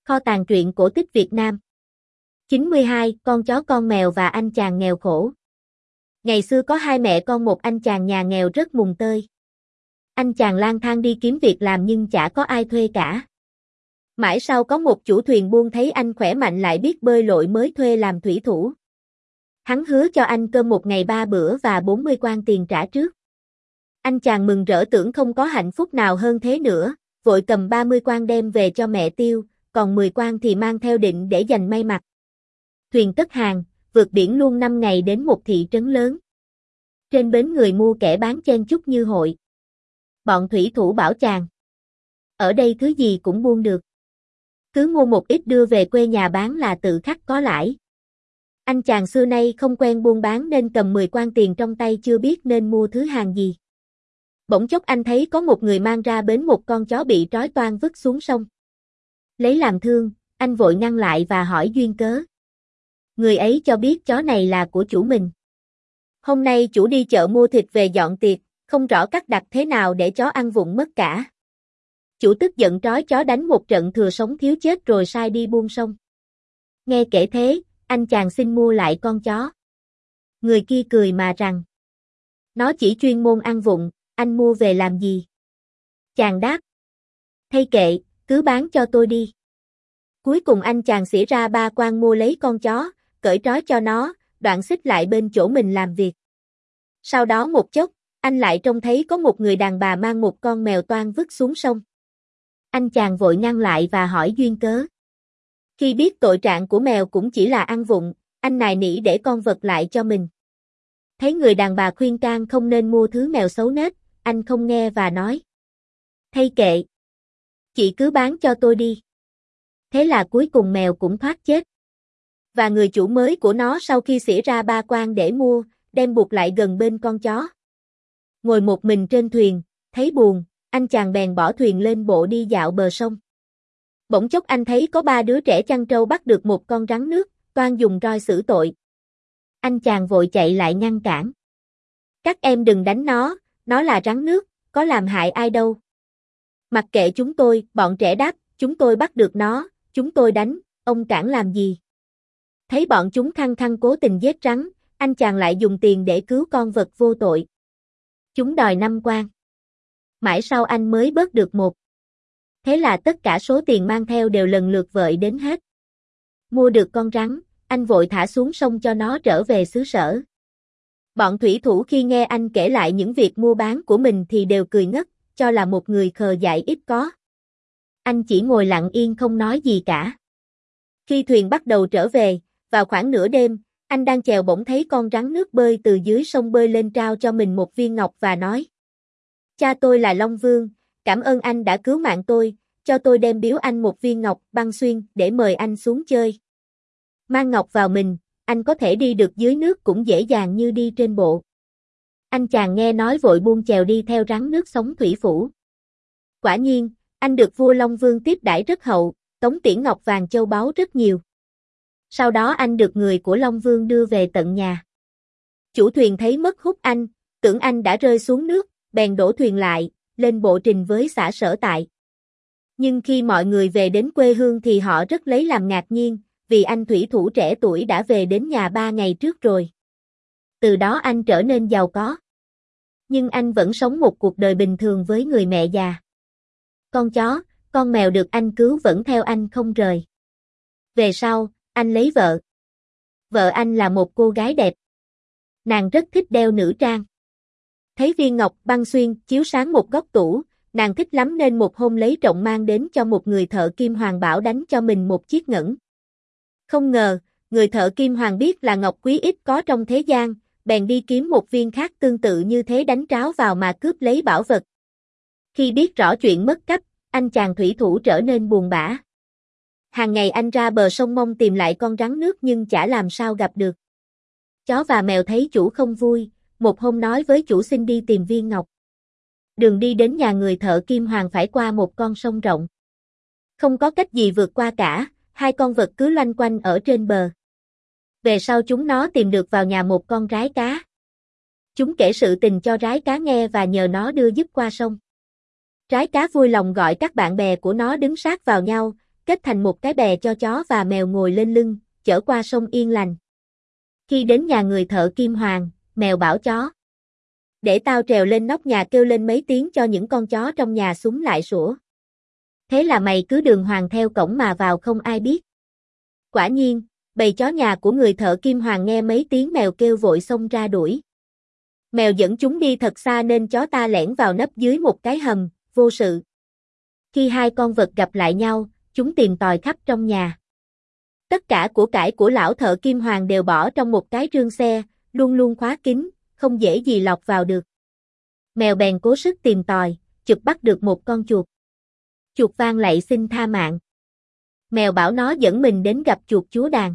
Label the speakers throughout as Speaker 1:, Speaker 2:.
Speaker 1: Kho tàng truyện cổ tích Việt Nam. 92, con chó con mèo và anh chàng nghèo khổ. Ngày xưa có hai mẹ con một anh chàng nhà nghèo rất mùng tơi. Anh chàng lang thang đi kiếm việc làm nhưng chả có ai thuê cả. Mãi sau có một chủ thuyền buôn thấy anh khỏe mạnh lại biết bơi lội mới thuê làm thủy thủ. Hắn hứa cho anh cơm một ngày 3 bữa và 40 quan tiền trả trước. Anh chàng mừng rỡ tưởng không có hạnh phúc nào hơn thế nữa, vội cầm 30 quan đem về cho mẹ tiêu, còn 10 quan thì mang theo định để dành may mặc. Thuyền cất hàng, vượt biển luôn 5 ngày đến một thị trấn lớn. Trên bến người mua kẻ bán chen chúc như hội. Bọn thủy thủ bảo chàng: ở đây thứ gì cũng buôn được. Cứ mua một ít đưa về quê nhà bán là tự khắc có lãi. Anh chàng xưa nay không quen buôn bán nên cầm 10 quan tiền trong tay chưa biết nên mua thứ hàng gì. Bỗng chốc anh thấy có một người mang ra bến một con chó bị trói toang vứt xuống sông. Lấy làm thương, anh vội ngăn lại và hỏi duyên cớ. Người ấy cho biết chó này là của chủ mình. Hôm nay chủ đi chợ mua thịt về dọn tiệc, không rõ cắt đặt thế nào để chó ăn vụng mất cả. Chủ tức giận trói chó đánh một trận thừa sống thiếu chết rồi sai đi buôn sông. Nghe kể thế, anh chàng xin mua lại con chó. Người kia cười mà rằng: nó chỉ chuyên môn ăn vụng, anh mua về làm gì? Chàng đáp: thay kệ, cứ bán cho tôi đi. Cuối cùng anh chàng xỉ ra 3 quan mua lấy con chó, cởi trói cho nó, đoạn xích lại bên chỗ mình làm việc. Sau đó một chốc, anh lại trông thấy có một người đàn bà mang một con mèo toang vứt xuống sông. Anh chàng vội ngăn lại và hỏi duyên cớ. Khi biết tội trạng của mèo cũng chỉ là ăn vụng, anh nài nỉ để con vật lại cho mình. Thấy người đàn bà khuyên can không nên mua thứ mèo xấu nết, anh không nghe và nói: thay kệ, chị cứ bán cho tôi đi. Thế là cuối cùng mèo cũng thoát chết. Và người chủ mới của nó sau khi xỉ ra 3 quan để mua, đem buộc lại gần bên con chó. Ngồi một mình trên thuyền, thấy buồn, anh chàng bèn bỏ thuyền lên bộ đi dạo bờ sông. Bỗng chốc anh thấy có 3 đứa trẻ chăn trâu bắt được một con rắn nước, toan dùng roi xử tội. Anh chàng vội chạy lại ngăn cản. Các em đừng đánh nó là rắn nước, có làm hại ai đâu. Mặc kệ chúng tôi, bọn trẻ đáp, chúng tôi bắt được nó, chúng tôi đánh, ông cản làm gì? Thấy bọn chúng khăng khăng cố tình giết rắn, anh chàng lại dùng tiền để cứu con vật vô tội. Chúng đòi 5 quan. Mãi sau anh mới bớt được 1. Thế là tất cả số tiền mang theo đều lần lượt vợi đến hết. Mua được con rắn, anh vội thả xuống sông cho nó trở về xứ sở. Bọn thủy thủ khi nghe anh kể lại những việc mua bán của mình thì đều cười ngất, cho là một người khờ dại ít có. Anh chỉ ngồi lặng yên không nói gì cả. Khi thuyền bắt đầu trở về, vào khoảng nửa đêm, anh đang chèo bỗng thấy con rắn nước bơi từ dưới sông bơi lên trao cho mình một viên ngọc và nói: cha tôi là Long Vương, cảm ơn anh đã cứu mạng tôi, cho tôi đem biếu anh một viên ngọc băng xuyên để mời anh xuống chơi. Mang ngọc vào mình, anh có thể đi được dưới nước cũng dễ dàng như đi trên bộ. Anh chàng nghe nói vội buông chèo đi theo rắn nước sống thủy phủ. Quả nhiên, anh được vua Long Vương tiếp đãi rất hậu, tống tiễn ngọc vàng châu báu rất nhiều. Sau đó anh được người của Long Vương đưa về tận nhà. Chủ thuyền thấy mất hút anh, tưởng anh đã rơi xuống nước, bèn đổ thuyền lại, lên bộ trình với xã sở tại. Nhưng khi mọi người về đến quê hương thì họ rất lấy làm ngạc nhiên, vì anh thủy thủ trẻ tuổi đã về đến nhà 3 ngày trước rồi. Từ đó anh trở nên giàu có. Nhưng anh vẫn sống một cuộc đời bình thường với người mẹ già. Con chó, con mèo được anh cứu vẫn theo anh không rời. Về sau, anh lấy vợ. Vợ anh là một cô gái đẹp. Nàng rất thích đeo nữ trang. Thấy viên ngọc băng xuyên chiếu sáng một góc tủ, nàng thích lắm nên một hôm lấy trộm mang đến cho một người thợ kim hoàng bảo đánh cho mình một chiếc ngẫu. Không ngờ, người thợ kim hoàng biết là ngọc quý ít có trong thế gian, bèn đi kiếm một viên khác tương tự như thế đánh tráo vào mà cướp lấy bảo vật. Khi biết rõ chuyện mất cắp, anh chàng thủy thủ trở nên buồn bã. Hàng ngày anh ra bờ sông mong tìm lại con rắn nước nhưng chả làm sao gặp được. Chó và mèo thấy chủ không vui, một hôm nói với chủ xin đi tìm viên ngọc. Đường đi đến nhà người thợ kim hoàng phải qua một con sông rộng. Không có cách gì vượt qua cả, hai con vật cứ loanh quanh ở trên bờ. Về sau chúng nó tìm được vào nhà một con rái cá. Chúng kể sự tình cho rái cá nghe và nhờ nó đưa giúp qua sông. Rái cá vui lòng gọi các bạn bè của nó đứng sát vào nhau, kết thành một cái bè cho chó và mèo ngồi lên lưng, chở qua sông Yên Lành. Khi đến nhà người thợ Kim Hoàng, mèo bảo chó: để tao trèo lên nóc nhà kêu lên mấy tiếng cho những con chó trong nhà súng lại sủa. Thế là mày cứ đường hoàng theo cổng mà vào không ai biết. Quả nhiên, bầy chó nhà của người thợ Kim Hoàng nghe mấy tiếng mèo kêu vội xông ra đuổi. Mèo dẫn chúng đi thật xa nên chó ta lẻn vào nấp dưới một cái hầm, vô sự. Khi hai con vật gặp lại nhau, chúng tìm tòi khắp trong nhà. Tất cả của cải của lão thợ Kim Hoàng đều bỏ trong một cái rương xe, luôn luôn khóa kín, không dễ gì lọt vào được. Mèo bèn cố sức tìm tòi, chụp bắt được một con chuột. Chuột van lạy xin tha mạng. Mèo bảo nó dẫn mình đến gặp chuột chúa đàn.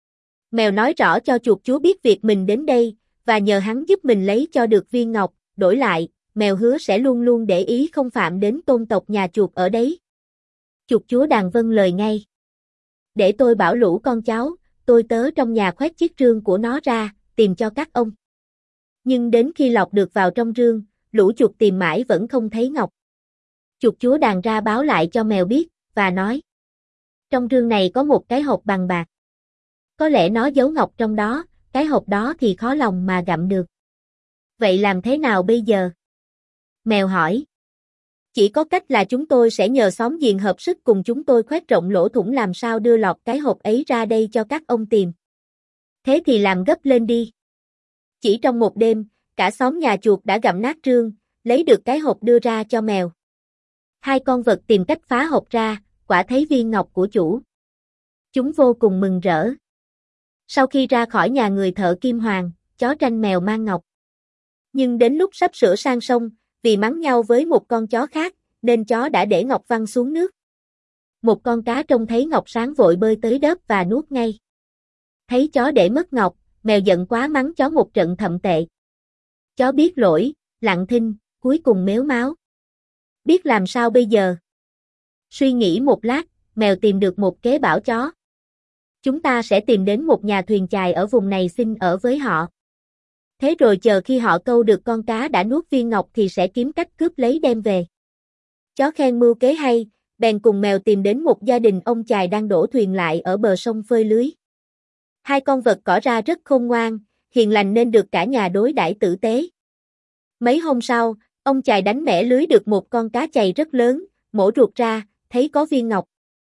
Speaker 1: Mèo nói rõ cho chuột chúa biết việc mình đến đây, và nhờ hắn giúp mình lấy cho được viên ngọc, đổi lại, mèo hứa sẽ luôn luôn để ý không phạm đến tôn tộc nhà chuột ở đấy. Chuột chúa đàn vâng lời ngay. Để tôi bảo lũ con cháu, tôi tớ trong nhà khoét chiếc rương của nó ra, tìm cho các ông. Nhưng đến khi lọt được vào trong rương, lũ chuột tìm mãi vẫn không thấy ngọc. Chuột chúa đàn ra báo lại cho mèo biết, và nói: trong rương này có một cái hộp bằng bạc. Có lẽ nó giấu ngọc trong đó, cái hộp đó thì khó lòng mà gặm được. Vậy làm thế nào bây giờ? Mèo hỏi. Chỉ có cách là chúng tôi sẽ nhờ xóm giềng hợp sức cùng chúng tôi khoét rộng lỗ thủng làm sao đưa lọt cái hộp ấy ra đây cho các ông tìm. Thế thì làm gấp lên đi. Chỉ trong một đêm, cả xóm nhà chuột đã gặm nát rương, lấy được cái hộp đưa ra cho mèo. Hai con vật tìm cách phá hộp ra, quả thấy viên ngọc của chủ. Chúng vô cùng mừng rỡ. Sau khi ra khỏi nhà người thợ Kim Hoàng, chó tranh mèo mang ngọc. Nhưng đến lúc sắp sửa sang sông, vì mắng nhau với một con chó khác, nên chó đã để ngọc văng xuống nước. Một con cá trông thấy ngọc sáng vội bơi tới đớp và nuốt ngay. Thấy chó để mất ngọc, mèo giận quá mắng chó một trận thậm tệ. Chó biết lỗi, lặng thinh, cuối cùng mếu máo. Biết làm sao bây giờ? Suy nghĩ một lát, mèo tìm được một kế bảo chó. Chúng ta sẽ tìm đến một nhà thuyền chài ở vùng này xin ở với họ. Thế rồi chờ khi họ câu được con cá đã nuốt viên ngọc thì sẽ kiếm cách cướp lấy đem về. Chó khen mưu kế hay, bèn cùng mèo tìm đến một gia đình ông chài đang đổ thuyền lại ở bờ sông phơi lưới. Hai con vật tỏ ra rất khôn ngoan, hiền lành nên được cả nhà đối đãi tử tế. Mấy hôm sau, ông chài đánh mẻ lưới được một con cá chày rất lớn, mổ ruột ra, thấy có viên ngọc.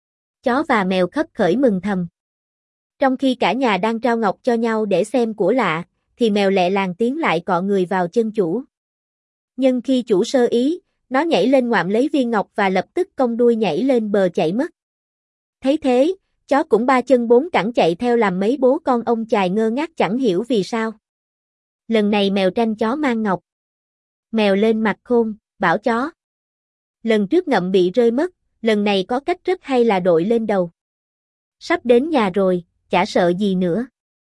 Speaker 1: Chó và mèo khấp khởi mừng thầm. Trong khi cả nhà đang trao ngọc cho nhau để xem của lạ, thì mèo lẹ làng tiến lại cọ người vào chân chủ. Nhưng khi chủ sơ ý, nó nhảy lên ngoạm lấy viên ngọc và lập tức cong đuôi nhảy lên bờ chạy mất. Thấy thế, chó cũng ba chân bốn cẳng chạy theo làm mấy bố con ông chài ngơ ngác chẳng hiểu vì sao. Lần này mèo tranh chó mang ngọc. Mèo lên mặt khôn, bảo chó. Lần trước ngậm bị rơi mất, lần này có cách rất hay là đội lên đầu. Sắp đến nhà rồi, chả sợ gì nữa.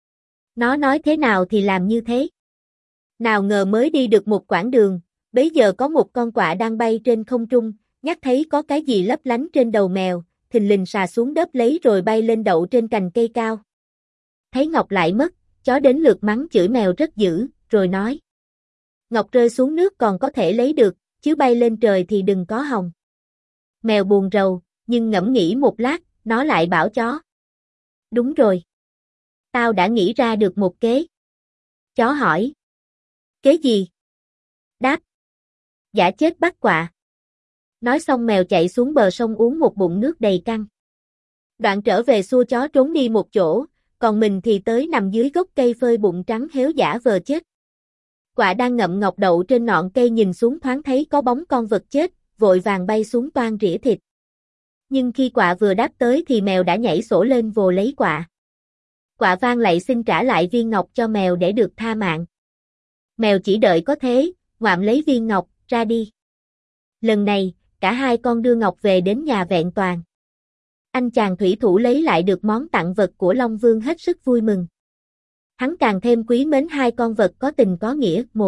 Speaker 1: Nó nói thế nào thì làm như thế. Nào ngờ mới đi được một quãng đường, bấy giờ có một con quạ đang bay trên không trung, nhắc thấy có cái gì lấp lánh trên đầu mèo, thình lình xà xuống đớp lấy rồi bay lên đậu trên cành cây cao. Thấy ngọc lại mất, chó đến lượt mắng chửi mèo rất dữ, rồi nói: ngọc rơi xuống nước còn có thể lấy được, chứ bay lên trời thì đừng có hòng. Mèo buồn rầu, nhưng ngẫm nghĩ một lát, nó lại bảo chó: đúng rồi. Tao đã nghĩ ra được một kế. Chó hỏi: kế gì? Đáp: giã chết bắt quạ. Nói xong mèo chạy xuống bờ sông uống một bụng nước đầy căng. Đoạn trở về xua chó trốn đi một chỗ, còn mình thì tới nằm dưới gốc cây phơi bụng trắng héo giả vờ chết. Quạ đang ngậm ngọc đậu trên ngọn cây nhìn xuống thoáng thấy có bóng con vật chết, vội vàng bay xuống toan rỉa thịt. Nhưng khi quạ vừa đáp tới thì mèo đã nhảy sổ lên vồ lấy quạ. Quạ van lạy xin trả lại viên ngọc cho mèo để được tha mạng. Mèo chỉ đợi có thế, ngoạm lấy viên ngọc, ra đi. Lần này, cả hai con đưa ngọc về đến nhà vẹn toàn. Anh chàng thủy thủ lấy lại được món tặng vật của Long Vương hết sức vui mừng. Hắn càng thêm quý mến hai con vật có tình có nghĩa. Một.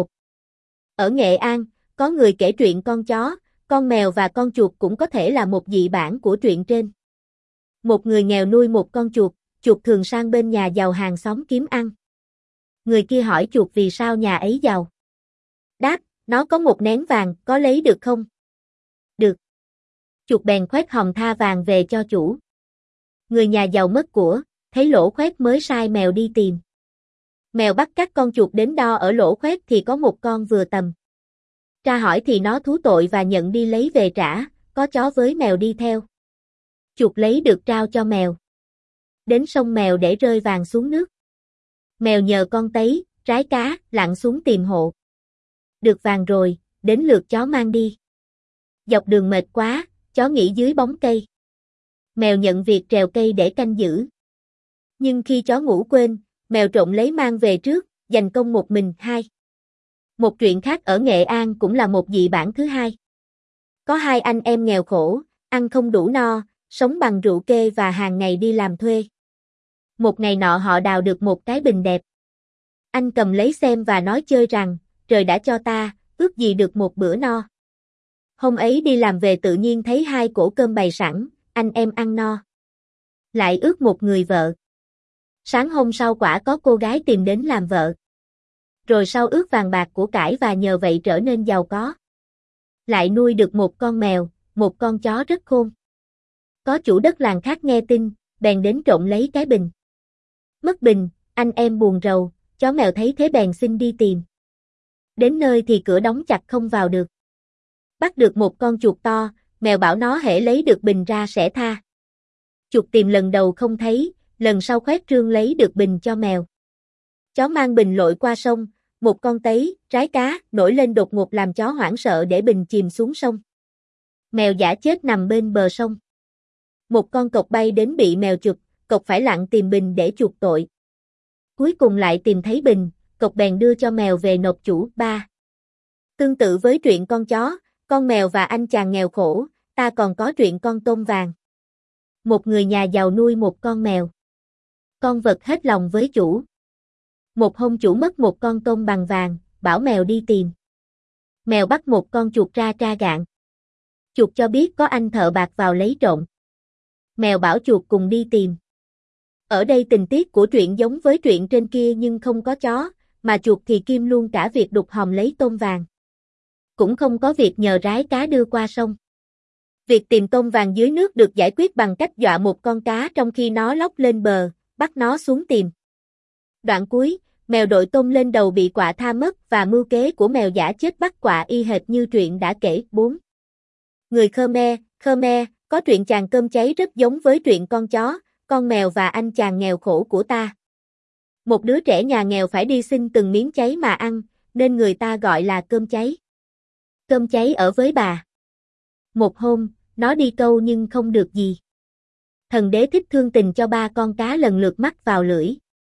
Speaker 1: Ở Nghệ An, có người kể truyện con chó, con mèo và con chuột cũng có thể là một dị bản của truyện trên. Một người nghèo nuôi một con chuột, chuột thường sang bên nhà giàu hàng xóm kiếm ăn. Người kia hỏi chuột vì sao nhà ấy giàu. Đáp: nó có một nén vàng, có lấy được không? Được. Chuột bèn khoét hòm tha vàng về cho chủ. Người nhà giàu mất của, thấy lỗ khoét mới sai mèo đi tìm. Mèo bắt các con chuột đến đo ở lỗ khoét thì có một con vừa tầm. Tra hỏi thì nó thú tội và nhận đi lấy về trả, có chó với mèo đi theo. Chuột lấy được trao cho mèo. Đến sông mèo để rơi vàng xuống nước. Mèo nhờ con tấy, rái cá, lặn xuống tìm hộ. Được vàng rồi, đến lượt chó mang đi. Dọc đường mệt quá, chó nghỉ dưới bóng cây. Mèo nhận việc trèo cây để canh giữ. Nhưng khi chó ngủ quên, mèo trộm lấy mang về trước, giành công một mình. 2. Một chuyện khác ở Nghệ An cũng là một dị bản thứ hai. Có hai anh em nghèo khổ, ăn không đủ no, sống bằng rượu kê và hàng ngày đi làm thuê. Một ngày nọ họ đào được một cái bình đẹp. Anh cầm lấy xem và nói chơi rằng, trời đã cho ta, ước gì được một bữa no. Hôm ấy đi làm về tự nhiên thấy hai cỗ cơm bày sẵn, anh em ăn no. Lại ước một người vợ. Sáng hôm sau quả có cô gái tìm đến làm vợ. Rồi sau ước vàng bạc của cải và nhờ vậy trở nên giàu có. Lại nuôi được một con mèo, một con chó rất khôn. Có chủ đất làng khác nghe tin, bèn đến trộm lấy cái bình. Mất bình, anh em buồn rầu, chó mèo thấy thế bèn xin đi tìm. Đến nơi thì cửa đóng chặt không vào được. Bắt được một con chuột to, mèo bảo nó hễ lấy được bình ra sẽ tha. Chuột tìm lần đầu không thấy, lần sau khoét trương lấy được bình cho mèo. Chó mang bình lội qua sông, một con tấy, rái cá, nổi lên đột ngột làm chó hoảng sợ để bình chìm xuống sông. Mèo giả chết nằm bên bờ sông. Một con cộc bay đến bị mèo chụp, cộc phải lặn tìm bình để chuộc tội. Cuối cùng lại tìm thấy bình, cộc bèn đưa cho mèo về nộp chủ. 3. Tương tự với chuyện con chó, con mèo và anh chàng nghèo khổ, ta còn có chuyện con tôm vàng. Một người nhà giàu nuôi một con mèo. Con vật hết lòng với chủ. Một hôm chủ mất một con tôm bằng vàng, bảo mèo đi tìm. Mèo bắt một con chuột ra tra gạn. Chuột cho biết có anh thợ bạc vào lấy trộm. Mèo bảo chuột cùng đi tìm. Ở đây tình tiết của truyện giống với truyện trên kia nhưng không có chó, mà chuột thì kiêm luôn cả việc đục hòm lấy tôm vàng. Cũng không có việc nhờ rái cá đưa qua sông. Việc tìm tôm vàng dưới nước được giải quyết bằng cách dọa một con cá trong khi nó lóc lên bờ, bắt nó xuống tìm. Đoạn cuối, mèo đội tôm lên đầu bị quạ tha mất và mưu kế của mèo giả chết bắt quạ y hệt như truyện đã kể. 4. Người Khmer, có truyện chàng cơm cháy rất giống với truyện con chó, con mèo và anh chàng nghèo khổ của ta. Một đứa trẻ nhà nghèo phải đi xin từng miếng cháy mà ăn, nên người ta gọi là cơm cháy. Cơm cháy ở với bà. Một hôm, nó đi câu nhưng không được gì. Thần đế thích thương tình cho ba con cá lần lượt mắc vào lưỡi.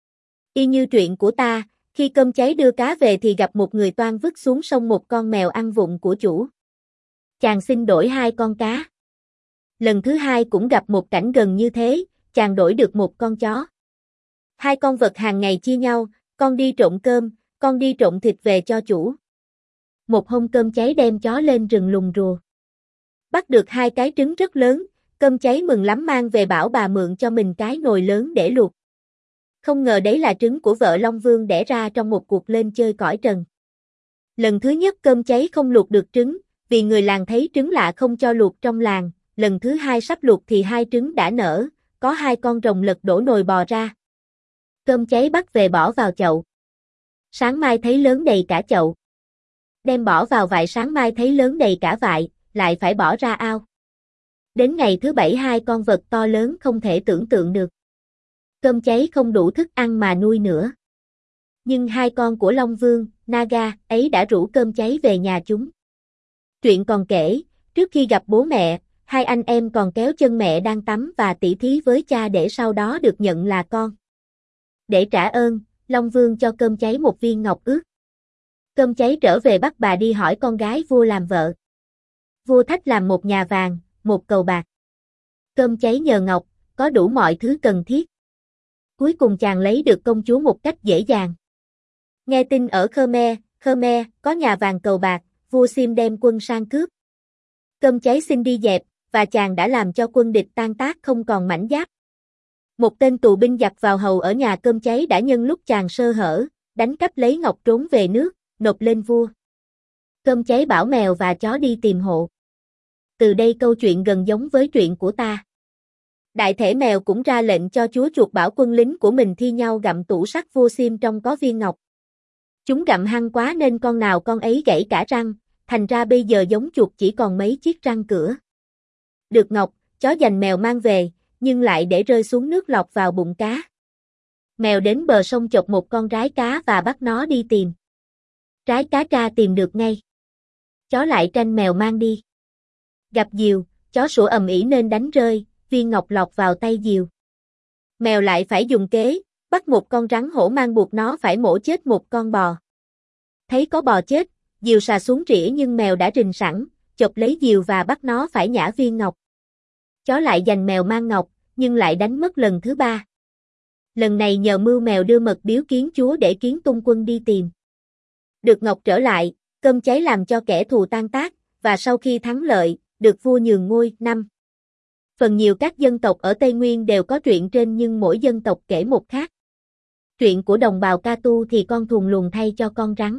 Speaker 1: Y như truyện của ta, khi cơm cháy đưa cá về thì gặp một người toan vứt xuống sông một con mèo ăn vụng của chủ. Chàng xin đổi hai con cá. Lần thứ hai cũng gặp một cảnh gần như thế, chàng đổi được một con chó. Hai con vật hàng ngày chia nhau, con đi trộm cơm, con đi trộm thịt về cho chủ. Một hôm cơm cháy đem chó lên rừng lùng rùa. Bắt được hai cái trứng rất lớn, cơm cháy mừng lắm mang về bảo bà mượn cho mình cái nồi lớn để luộc. Không ngờ đấy là trứng của vợ Long Vương đẻ ra trong một cuộc lên chơi cõi trần. Lần thứ nhất cơm cháy không luộc được trứng, vì người làng thấy trứng lạ không cho luộc trong làng. Lần thứ hai sắp luộc thì hai trứng đã nở, có hai con rồng lật đổ nồi bò ra. Cơm cháy bắt về bỏ vào chậu. Sáng mai thấy lớn đầy cả chậu. Đem bỏ vào vại sáng mai thấy lớn đầy cả vại, lại phải bỏ ra ao. Đến ngày thứ 7 hai con vật to lớn không thể tưởng tượng được. Cơm cháy không đủ thức ăn mà nuôi nữa. Nhưng hai con của Long Vương, Naga, ấy đã rủ cơm cháy về nhà chúng. Truyện còn kể, trước khi gặp bố mẹ, hai anh em còn kéo chân mẹ đang tắm và tỉ thí với cha để sau đó được nhận là con. Để trả ơn, Long Vương cho cơm cháy một viên ngọc ước. Cơm cháy trở về bắt bà đi hỏi con gái vua làm vợ. Vua thách làm một nhà vàng, một cầu bạc. Cơm cháy nhờ ngọc, có đủ mọi thứ cần thiết. Cuối cùng chàng lấy được công chúa một cách dễ dàng. Nghe tin ở Khmer, có nhà vàng cầu bạc, vua Sim đem quân sang cướp. Cơm cháy xin đi dẹp, và chàng đã làm cho quân địch tan tác không còn mảnh giáp. Một tên tù binh giặc vào hầu ở nhà cơm cháy đã nhân lúc chàng sơ hở, đánh cắp lấy ngọc trốn về nước, nộp lên vua. Cơm cháy bảo mèo và chó đi tìm hộ. Từ đây câu chuyện gần giống với truyện của ta. Đại thể mèo cũng ra lệnh cho chúa chuột bảo quân lính của mình thi nhau gặm tủ sắt vô xiêm trong có viên ngọc. Chúng gặm hăng quá nên con nào con ấy gãy cả răng, thành ra bây giờ giống chuột chỉ còn mấy chiếc răng cửa. Được ngọc, chó giành mèo mang về, nhưng lại để rơi xuống nước lọt vào bụng cá. Mèo đến bờ sông chộp một con rái cá và bắt nó đi tìm. Rái cá tra tìm được ngay. Chó lại tranh mèo mang đi. Gặp diều, chó sủa ầm ĩ nên đánh rơi, viên ngọc lọt vào tay diều. Mèo lại phải dùng kế, bắt một con rắn hổ mang buộc nó phải mổ chết một con bò. Thấy có bò chết, diều xà xuống rỉa nhưng mèo đã rình sẵn, chộp lấy diều và bắt nó phải nhả viên ngọc. Chó lại giành mèo mang ngọc, nhưng lại đánh mất lần thứ ba. Lần này nhờ mưu mèo đưa mật biếu kiến chúa để kiến tung quân đi tìm. Được ngọc trở lại, cơm cháy làm cho kẻ thù tan tác, và sau khi thắng lợi, được vua nhường ngôi. 5. Phần nhiều các dân tộc ở Tây Nguyên đều có truyện trên nhưng mỗi dân tộc kể một khác. Truyện của đồng bào Ca Tu thì con thuần lùn thay cho con rắn.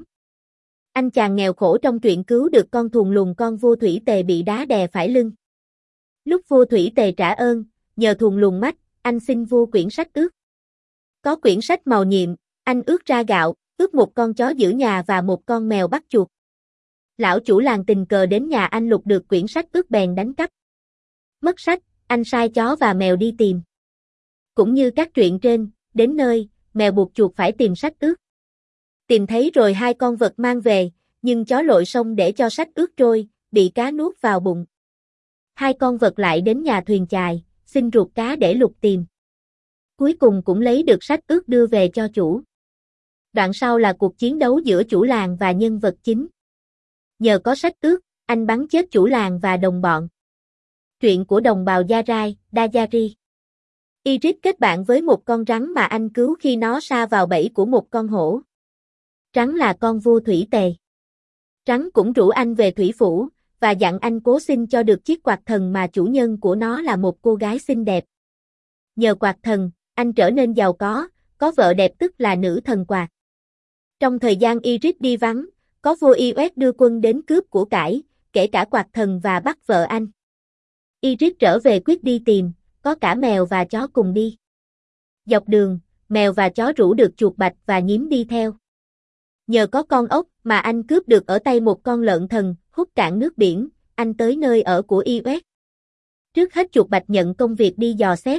Speaker 1: Anh chàng nghèo khổ trong truyện cứu được con thuần lùn con vua Thủy Tề bị đá đè phải lưng. Lúc vua Thủy Tề trả ơn, nhờ thuần lùn mách, anh xin vua quyển sách ước. Có quyển sách màu nhiệm, anh ước ra gạo, ước một con chó giữ nhà và một con mèo bắt chuột. Lão chủ làng tình cờ đến nhà anh lục được quyển sách ước bèn đánh cắp. Mất sách, anh sai chó và mèo đi tìm. Cũng như các truyện trên, đến nơi, mèo buộc chuột phải tìm sách ước. Tìm thấy rồi hai con vật mang về, nhưng chó lội sông để cho sách ước trôi, bị cá nuốt vào bụng. Hai con vật lại đến nhà thuyền chài, xin ruột cá để lục tìm. Cuối cùng cũng lấy được sách ước đưa về cho chủ. Đoạn sau là cuộc chiến đấu giữa chủ làng và nhân vật chính. Nhờ có sách ước, anh bắn chết chủ làng và đồng bọn. Truyện của đồng bào Gia Rai, Dayari. Iris kết bạn với một con rắn mà anh cứu khi nó sa vào bẫy của một con hổ. Rắn là con vua Thủy Tề. Rắn cũng rủ anh về thủy phủ, và dặn anh cố xin cho được chiếc quạt thần mà chủ nhân của nó là một cô gái xinh đẹp. Nhờ quạt thần, anh trở nên giàu có vợ đẹp tức là nữ thần quạt. Trong thời gian Iris đi vắng, có vua Iuét đưa quân đến cướp của cải, kể cả quạt thần và bắt vợ anh. Iris trở về quyết đi tìm, có cả mèo và chó cùng đi. Dọc đường, mèo và chó rủ được chuột bạch và nhím đi theo. Nhờ có con ốc mà anh cướp được ở tay một con lợn thần, hút cạn nước biển, anh tới nơi ở của Iuét. Trước hết chuột bạch nhận công việc đi dò xét.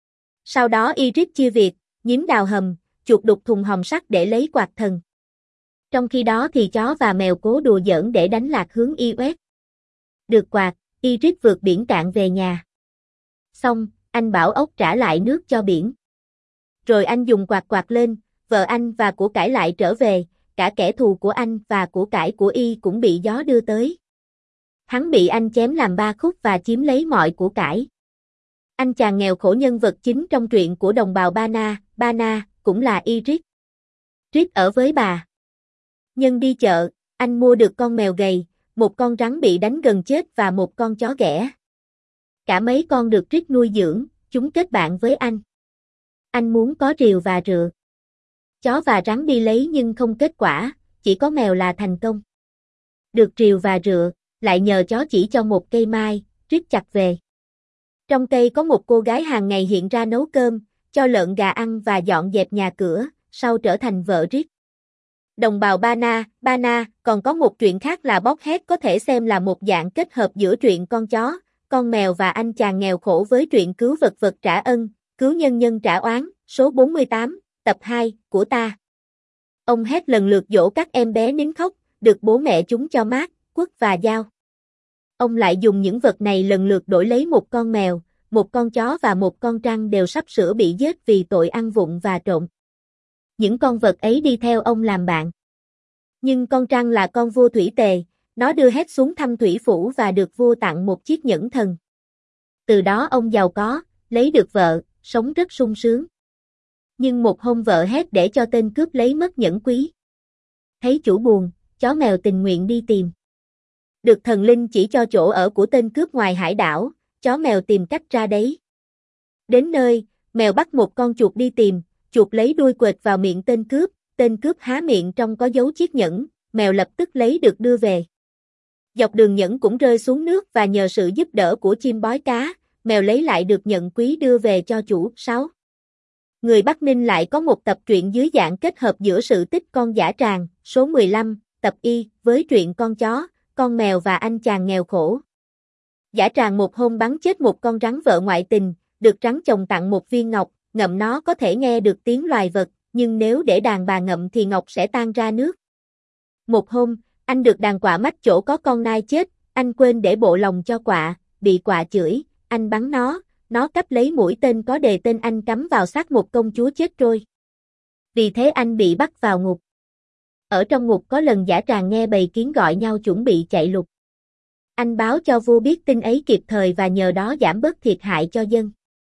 Speaker 1: Sau đó Iris chia việc, nhím đào hầm, chuột đục thùng hòm sắt để lấy quạt thần. Trong khi đó thì chó và mèo cố đùa giỡn để đánh lạc hướng Iuét. Được quạt, Iris vượt biển cạn về nhà. Xong, anh bảo ốc trả lại nước cho biển. Rồi anh dùng quạt quạt lên, vợ anh và của cải lại trở về, cả kẻ thù của anh và của cải của y cũng bị gió đưa tới. Hắn bị anh chém làm 3 khúc và chiếm lấy mọi của cải. Anh chàng nghèo khổ nhân vật chính trong truyện của đồng bào Bana, cũng là Iris. Iris ở với bà. Nhân đi chợ, anh mua được con mèo gầy, một con rắn bị đánh gần chết và một con chó ghẻ. Cả mấy con được Iris nuôi dưỡng, chúng kết bạn với anh. Anh muốn có rìu và rựa. Chó và rắn đi lấy nhưng không kết quả, chỉ có mèo là thành công. Được rìu và rựa, lại nhờ chó chỉ cho một cây mai, Iris chặt về. Trong cây có một cô gái hàng ngày hiện ra nấu cơm, cho lợn gà ăn và dọn dẹp nhà cửa, sau trở thành vợ Iris. Đồng bào Bana, còn có một truyện khác là Bobhead có thể xem là một dạng kết hợp giữa truyện con chó, con mèo và anh chàng nghèo khổ với truyện cứu vật vật trả ân, cứu nhân nhân trả oán, số 48, tập 2, của ta. Ông Hét lần lượt dỗ các em bé nín khóc, được bố mẹ chúng cho mát, quất và dao. Ông lại dùng những vật này lần lượt đổi lấy một con mèo, một con chó và một con trăng đều sắp sửa bị giết vì tội ăn vụng và trộm. Những con vật ấy đi theo ông làm bạn. Nhưng con trăng là con vua Thủy Tề, nó đưa Hét xuống thăm thủy phủ và được vua tặng một chiếc nhẫn thần. Từ đó ông giàu có, lấy được vợ, sống rất sung sướng. Nhưng một hôm vợ Hét để cho tên cướp lấy mất nhẫn quý. Thấy chủ buồn, chó mèo tình nguyện đi tìm. Được thần linh chỉ cho chỗ ở của tên cướp ngoài hải đảo, chó mèo tìm cách ra đấy. Đến nơi, mèo bắt một con chuột đi tìm, chuột lấy đuôi quệt vào miệng tên cướp há miệng trong có dấu chiếc nhẫn, mèo lập tức lấy được đưa về. Dọc đường nhẫn cũng rơi xuống nước và nhờ sự giúp đỡ của chim bói cá, mèo lấy lại được nhận quý đưa về cho chủ. 6. Người Bắc Ninh lại có một tập truyện dưới dạng kết hợp giữa sự tích con dã tràng, số 15, tập Y, với truyện con chó, con mèo và anh chàng nghèo khổ. Dã tràng một hôm bắn chết một con rắn vợ ngoại tình, được rắn chồng tặng một viên ngọc, ngậm nó có thể nghe được tiếng loài vật, nhưng nếu để đàn bà ngậm thì ngọc sẽ tan ra nước. Một hôm, anh được đàn quạ mách chỗ có con nai chết, anh quên để bộ lòng cho quạ, bị quạ chửi, anh bắn nó cắp lấy mũi tên có đề tên anh cắm vào xác một công chúa chết trôi. Vì thế anh bị bắt vào ngục. Ở trong ngục có lần dã tràng nghe bầy kiến gọi nhau chuẩn bị chạy lục. Anh báo cho vua biết tin ấy kịp thời và nhờ đó giảm bớt thiệt hại cho dân.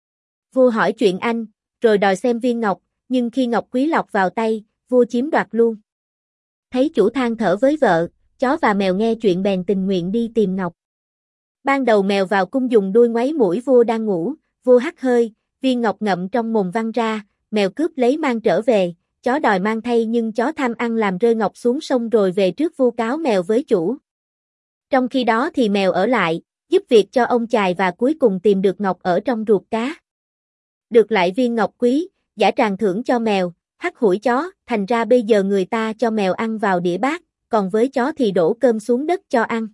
Speaker 1: Vua hỏi chuyện anh, rồi đòi xem viên ngọc, nhưng khi ngọc quý lọt vào tay, vua chiếm đoạt luôn. Thấy chủ than thở với vợ, chó và mèo nghe chuyện bèn tình nguyện đi tìm ngọc. Ban đầu mèo vào cung dùng đuôi ngoáy mũi vua đang ngủ, vua hắt hơi, viên ngọc ngậm trong mồm văng ra, mèo cướp lấy mang trở về, chó đòi mang thay nhưng chó tham ăn làm rơi ngọc xuống sông rồi về trước vua cáo mèo với chủ. Trong khi đó thì mèo ở lại, giúp việc cho ông chài và cuối cùng tìm được ngọc ở trong ruột cá. Được lại viên ngọc quý, dã tràng thưởng cho mèo, hắt hủi chó, thành ra bây giờ người ta cho mèo ăn vào đĩa bát, còn với chó thì đổ cơm xuống đất cho ăn.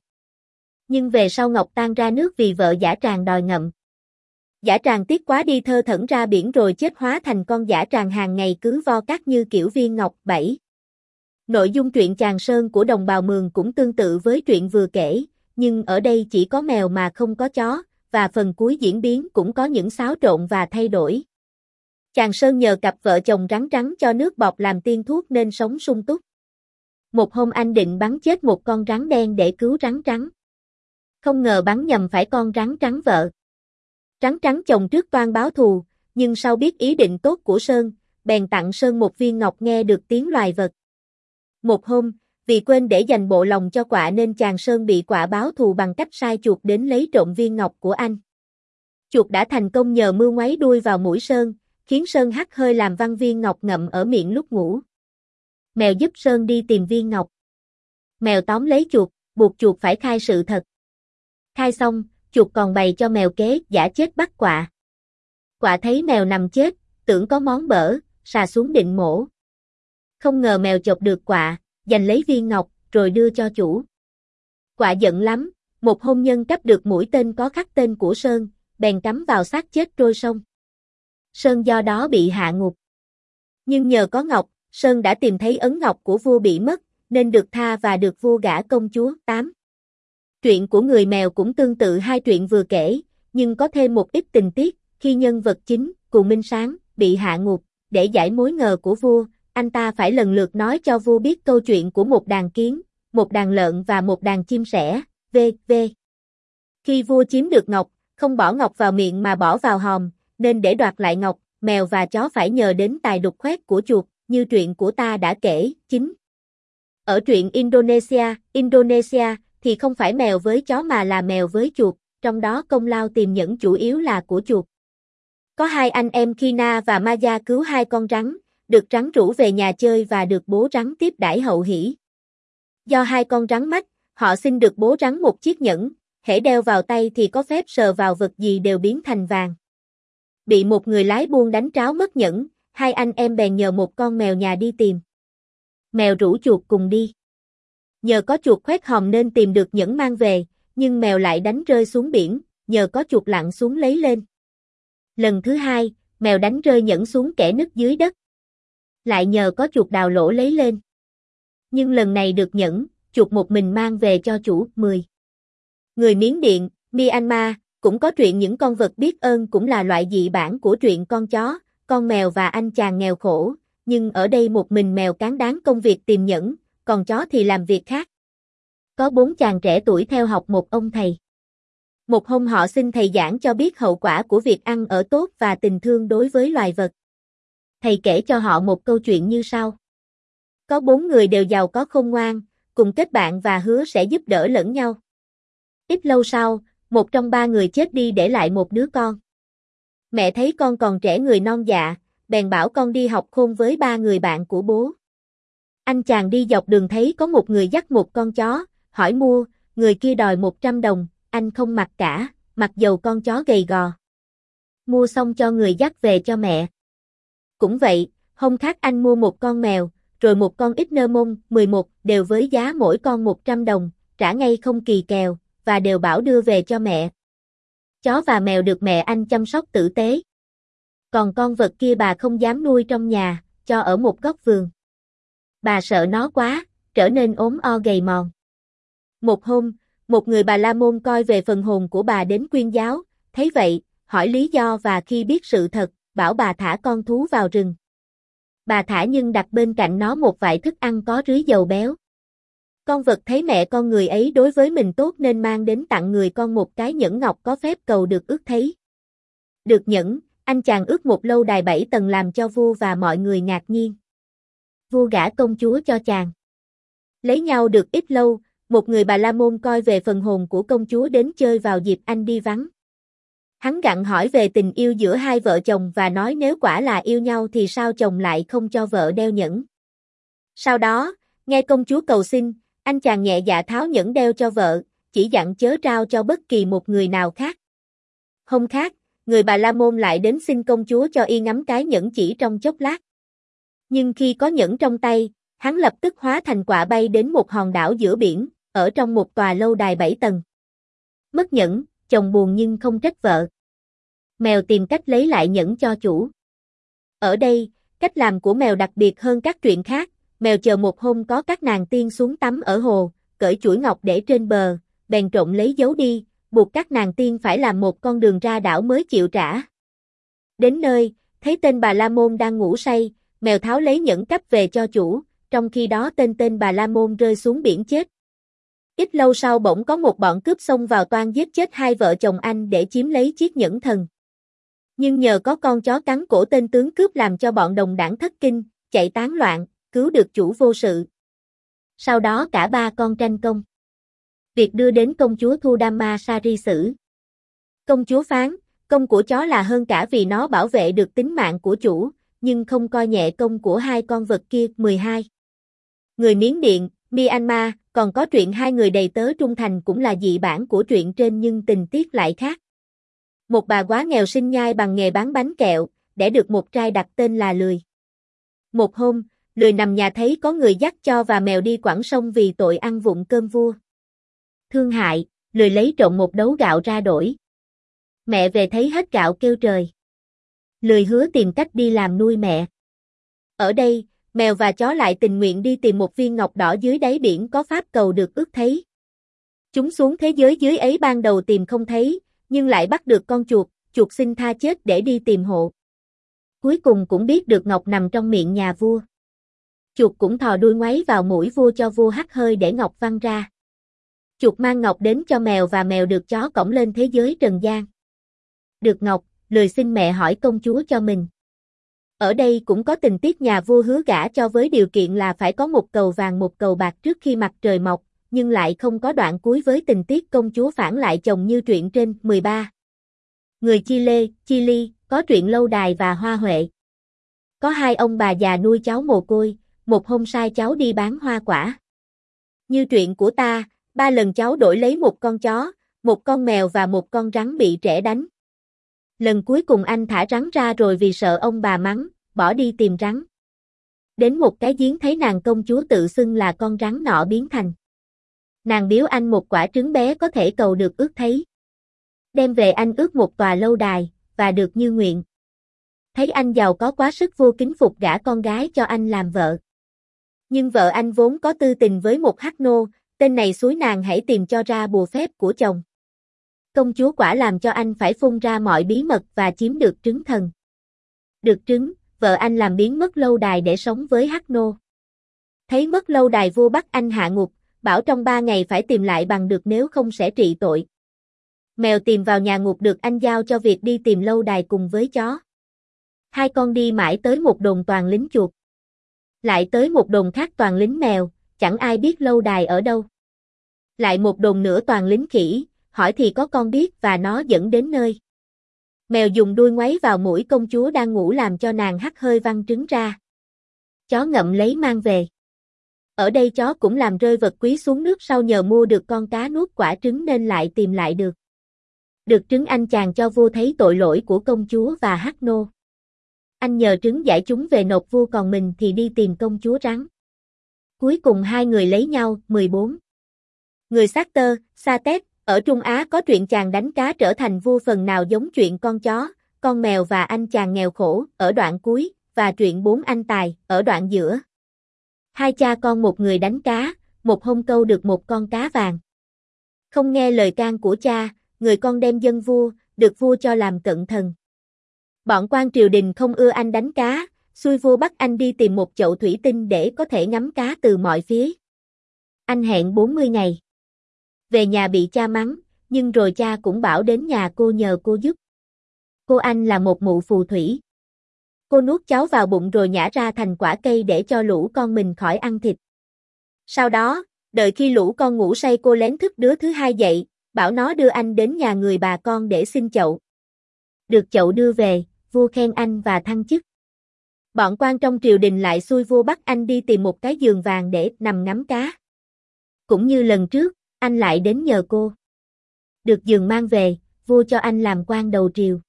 Speaker 1: Nhưng về sau ngọc tan ra nước vì vợ dã tràng đòi ngậm. Dã tràng tiếc quá đi thơ thẩn ra biển rồi chết hóa thành con dã tràng hàng ngày cứ vo cát như kiểu viên ngọc. 7. Nội dung truyện Chàng Sơn của đồng bào Mường cũng tương tự với truyện vừa kể, nhưng ở đây chỉ có mèo mà không có chó, và phần cuối diễn biến cũng có những xáo trộn và thay đổi. Chàng Sơn nhờ cặp vợ chồng rắn trắng cho nước bọt làm tiên thuốc nên sống sung túc. Một hôm anh định bắn chết một con rắn đen để cứu rắn trắng. Không ngờ bắn nhầm phải con rắn trắng vợ. Rắn trắng chồng trước toan báo thù, nhưng sau biết ý định tốt của Sơn, bèn tặng Sơn một viên ngọc nghe được tiếng loài vật. Một hôm, vì quên để dành bộ lòng cho quạ nên chàng Sơn bị quạ báo thù bằng cách sai chuột đến lấy trộm viên ngọc của anh. Chuột đã thành công nhờ mưu ngoáy đuôi vào mũi Sơn, khiến Sơn hắt hơi làm văng viên ngọc ngậm ở miệng lúc ngủ. Mèo giúp Sơn đi tìm viên ngọc. Mèo tóm lấy chuột, buộc chuột phải khai sự thật. Khai xong, chuột còn bày cho mèo kế giả chết bắt quạ. Quạ thấy mèo nằm chết, tưởng có món bở, xà xuống định mổ. Không ngờ mèo chộp được quạ, giành lấy viên ngọc, rồi đưa cho chủ. Quạ giận lắm, một hôm nhân cắp được mũi tên có khắc tên của Sơn, bèn cắm vào xác chết trôi sông. Sơn do đó bị hạ ngục. Nhưng nhờ có ngọc, Sơn đã tìm thấy ấn ngọc của vua bị mất, nên được tha và được vua gả công chúa. 8. Truyện của người mèo cũng tương tự hai truyện vừa kể, nhưng có thêm một ít tình tiết, khi nhân vật chính, Cù Minh Sáng, bị hạ ngục, để giải mối ngờ của vua, anh ta phải lần lượt nói cho vua biết câu chuyện của một đàn kiến, một đàn lợn và một đàn chim sẻ, v.v. Khi vua chiếm được ngọc, không bỏ ngọc vào miệng mà bỏ vào hòm, nên để đoạt lại ngọc, mèo và chó phải nhờ đến tài đục khoét của chuột, như truyện của ta đã kể. 9. Ở truyện Indonesia thì không phải mèo với chó mà là mèo với chuột, trong đó công lao tìm nhẫn chủ yếu là của chuột. Có hai anh em Kina và Maya cứu hai con rắn, được rắn rủ về nhà chơi và được bố rắn tiếp đãi hậu hỷ. Do hai con rắn mách, họ xin được bố rắn một chiếc nhẫn, hễ đeo vào tay thì có phép sờ vào vật gì đều biến thành vàng. Bị một người lái buôn đánh tráo mất nhẫn, hai anh em bèn nhờ một con mèo nhà đi tìm. Mèo rủ chuột cùng đi. Nhờ có chuột khoét hòm nên tìm được nhẫn mang về, nhưng mèo lại đánh rơi xuống biển, nhờ có chuột lặn xuống lấy lên. Lần thứ hai, mèo đánh rơi nhẫn xuống kẽ nứt dưới đất. Lại nhờ có chuột đào lỗ lấy lên. Nhưng lần này được nhẫn, chuột một mình mang về cho chủ. 10. Người Miến Điện, Myanmar, cũng có truyện những con vật biết ơn cũng là loại dị bản của truyện con chó, con mèo và anh chàng nghèo khổ, nhưng ở đây một mình mèo cán đáng công việc tìm nhẫn, còn chó thì làm việc khác. Có 4 chàng trẻ tuổi theo học một ông thầy. Một hôm họ xin thầy giảng cho biết hậu quả của việc ăn ở tốt và tình thương đối với loài vật. Thầy kể cho họ một câu chuyện như sau. Có 4 người đều giàu có khôn ngoan, cùng kết bạn và hứa sẽ giúp đỡ lẫn nhau. Ít lâu sau, một trong 3 người chết đi để lại một đứa con. Mẹ thấy con còn trẻ người non dạ, bèn bảo con đi học khôn với 3 người bạn của bố. Anh chàng đi dọc đường thấy có một người dắt một con chó, hỏi mua, người kia đòi 100 đồng, anh không mặc cả, mặc dầu con chó gầy gò. Mua xong cho người dắt về cho mẹ. Cũng vậy, hôm khác anh mua một con mèo, rồi một con Ignomon 11, đều với giá mỗi con 100 đồng, trả ngay không kỳ kèo, và đều bảo đưa về cho mẹ. Chó và mèo được mẹ anh chăm sóc tử tế. Còn con vật kia bà không dám nuôi trong nhà, cho ở một góc vườn. Bà sợ nó quá, trở nên ốm o gầy mòn. Một hôm, một người Bà La Môn coi về phần hồn của bà đến quyên giáo, thấy vậy, hỏi lý do và khi biết sự thật, bảo bà thả con thú vào rừng. Bà thả nhưng đặt bên cạnh nó một vại thức ăn có rưới dầu béo. Con vật thấy mẹ con người ấy đối với mình tốt nên mang đến tặng người con một cái nhẫn ngọc có phép cầu được ước thấy. Được nhẫn, anh chàng ước một lâu đài 7 tầng làm cho vua và mọi người ngạc nhiên. Vua gả công chúa cho chàng. Lấy nhau được ít lâu, một người Bà La Môn coi về phần hồn của công chúa đến chơi vào dịp anh đi vắng. Hắn gặng hỏi về tình yêu giữa hai vợ chồng và nói nếu quả là yêu nhau thì sao chồng lại không cho vợ đeo nhẫn. Sau đó, nghe công chúa cầu xin, anh chàng nhẹ dạ tháo nhẫn đeo cho vợ, chỉ dặn chớ trao cho bất kỳ một người nào khác. Hôm khác, người Bà La Môn lại đến xin công chúa cho y ngắm cái nhẫn chỉ trong chốc lát. Nhưng khi có nhẫn trong tay, hắn lập tức hóa thành quạ bay đến một hòn đảo giữa biển, ở trong một tòa lâu đài 7 tầng. Mất nhẫn, chồng buồn nhưng không trách vợ. Mèo tìm cách lấy lại nhẫn cho chủ. Ở đây, cách làm của mèo đặc biệt hơn các chuyện khác, mèo chờ một hôm có các nàng tiên xuống tắm ở hồ, cởi chuỗi ngọc để trên bờ, bèn trộm lấy giấu đi, buộc các nàng tiên phải làm một con đường ra đảo mới chịu trả. Đến nơi, thấy tên Bà La Môn đang ngủ say, mèo tháo lấy nhẫn cắp về cho chủ, trong khi đó tên Bà La Môn rơi xuống biển chết. Ít lâu sau bỗng có một bọn cướp xông vào toan giết chết hai vợ chồng anh để chiếm lấy chiếc nhẫn thần. Nhưng nhờ có con chó cắn cổ tên tướng cướp làm cho bọn đồng đảng thất kinh, chạy tán loạn, cứu được chủ vô sự. Sau đó cả ba con tranh công. Việc đưa đến công chúa Thudamma Sari xử. Công chúa phán, công của chó là hơn cả vì nó bảo vệ được tính mạng của chủ, nhưng không coi nhẹ công của hai con vật kia. 12. Người Miến Điện, Myanmar, còn có truyện hai người đầy tớ trung thành cũng là dị bản của truyện trên nhưng tình tiết lại khác. Một bà quá nghèo sinh nhai bằng nghề bán bánh kẹo, đẻ được một trai đặt tên là Lười. Một hôm, Lười nằm nhà thấy có người dắt chó và mèo đi quẳng sông vì tội ăn vụng cơm vua. Thương hại, Lười lấy trộm một đấu gạo ra đổi. Mẹ về thấy hết gạo kêu trời. Lười hứa tìm cách đi làm nuôi mẹ. Ở đây, mèo và chó lại tình nguyện đi tìm một viên ngọc đỏ dưới đáy biển có pháp cầu được ước thấy. Chúng xuống thế giới dưới ấy ban đầu tìm không thấy, nhưng lại bắt được con chuột, chuột xin tha chết để đi tìm hộ. Cuối cùng cũng biết được ngọc nằm trong miệng nhà vua. Chuột cũng thò đuôi ngoáy vào mũi vua cho vua hắt hơi để ngọc văng ra. Chuột mang ngọc đến cho mèo và mèo được chó cõng lên thế giới trần gian. Được ngọc, Lười xin mẹ hỏi công chúa cho mình. Ở đây cũng có tình tiết nhà vua hứa gả cho với điều kiện là phải có một cầu vàng một cầu bạc trước khi mặt trời mọc, nhưng lại không có đoạn cuối với tình tiết công chúa phản lại chồng như truyện trên. 13. Người Chile, có truyện lâu đài và hoa huệ. Có hai ông bà già nuôi cháu mồ côi, một hôm sai cháu đi bán hoa quả. Như truyện của ta, 3 lần cháu đổi lấy một con chó, một con mèo và một con rắn bị trẻ đánh. Lần cuối cùng anh thả rắn ra rồi vì sợ ông bà mắng, bỏ đi tìm rắn. Đến một cái giếng thấy nàng công chúa tự xưng là con rắn nọ biến thành. Nàng biếu anh một quả trứng bé có thể cầu được ước thấy. Đem về anh ước một tòa lâu đài, và được như nguyện. Thấy anh giàu có quá sức vua kính phục gả con gái cho anh làm vợ. Nhưng vợ anh vốn có tư tình với một hắc nô, tên này xúi nàng hãy tìm cho ra bùa phép của chồng. Công chúa quả làm cho anh phải phun ra mọi bí mật và chiếm được trứng thần. Được trứng, vợ anh làm biến mất lâu đài để sống với hắc nô. Thấy mất lâu đài vua bắt anh hạ ngục, bảo trong 3 ngày phải tìm lại bằng được nếu không sẽ trị tội. Mèo tìm vào nhà ngục được anh giao cho việc đi tìm lâu đài cùng với chó. Hai con đi mãi tới một đồn toàn lính chuột. Lại tới một đồn khác toàn lính mèo, chẳng ai biết lâu đài ở đâu. Lại một đồn nữa toàn lính khỉ, hỏi thì có con biết và nó dẫn đến nơi. Mèo dùng đuôi ngoáy vào mũi công chúa đang ngủ làm cho nàng hắt hơi văng trứng ra. Chó ngậm lấy mang về. Ở đây chó cũng làm rơi vật quý xuống nước sau nhờ mua được con cá nuốt quả trứng nên lại tìm lại được. Được trứng anh chàng cho vua thấy tội lỗi của công chúa và hắc nô. Anh nhờ trứng giải chúng về nộp vua còn mình thì đi tìm công chúa rắn. Cuối cùng hai người lấy nhau. 14. Người xác tơ, Sa Tét, ở Trung Á có truyện chàng đánh cá trở thành vua phần nào giống chuyện con chó, con mèo và anh chàng nghèo khổ ở đoạn cuối, và truyện bốn anh tài ở đoạn giữa. Hai cha con một người đánh cá, một hôm câu được một con cá vàng. Không nghe lời can của cha, người con đem dâng vua, được vua cho làm cận thần. Bọn quan triều đình không ưa anh đánh cá, xui vua bắt anh đi tìm một chậu thủy tinh để có thể ngắm cá từ mọi phía. Anh hẹn 40 ngày. Về nhà bị cha mắng, nhưng rồi cha cũng bảo đến nhà cô nhờ cô giúp. Cô anh là một mụ phù thủy. Cô nuốt cháu vào bụng rồi nhả ra thành quả cây để cho lũ con mình khỏi ăn thịt. Sau đó, đợi khi lũ con ngủ say cô lén thức đứa thứ hai dậy, bảo nó đưa anh đến nhà người bà con để xin chậu. Được chậu đưa về, vua khen anh và thăng chức. Bọn quan trong triều đình lại xui vua bắt anh đi tìm một cái giường vàng để nằm ngắm cá. Cũng như lần trước, anh lại đến nhờ cô. Được giường mang về, vua cho anh làm quan đầu triều.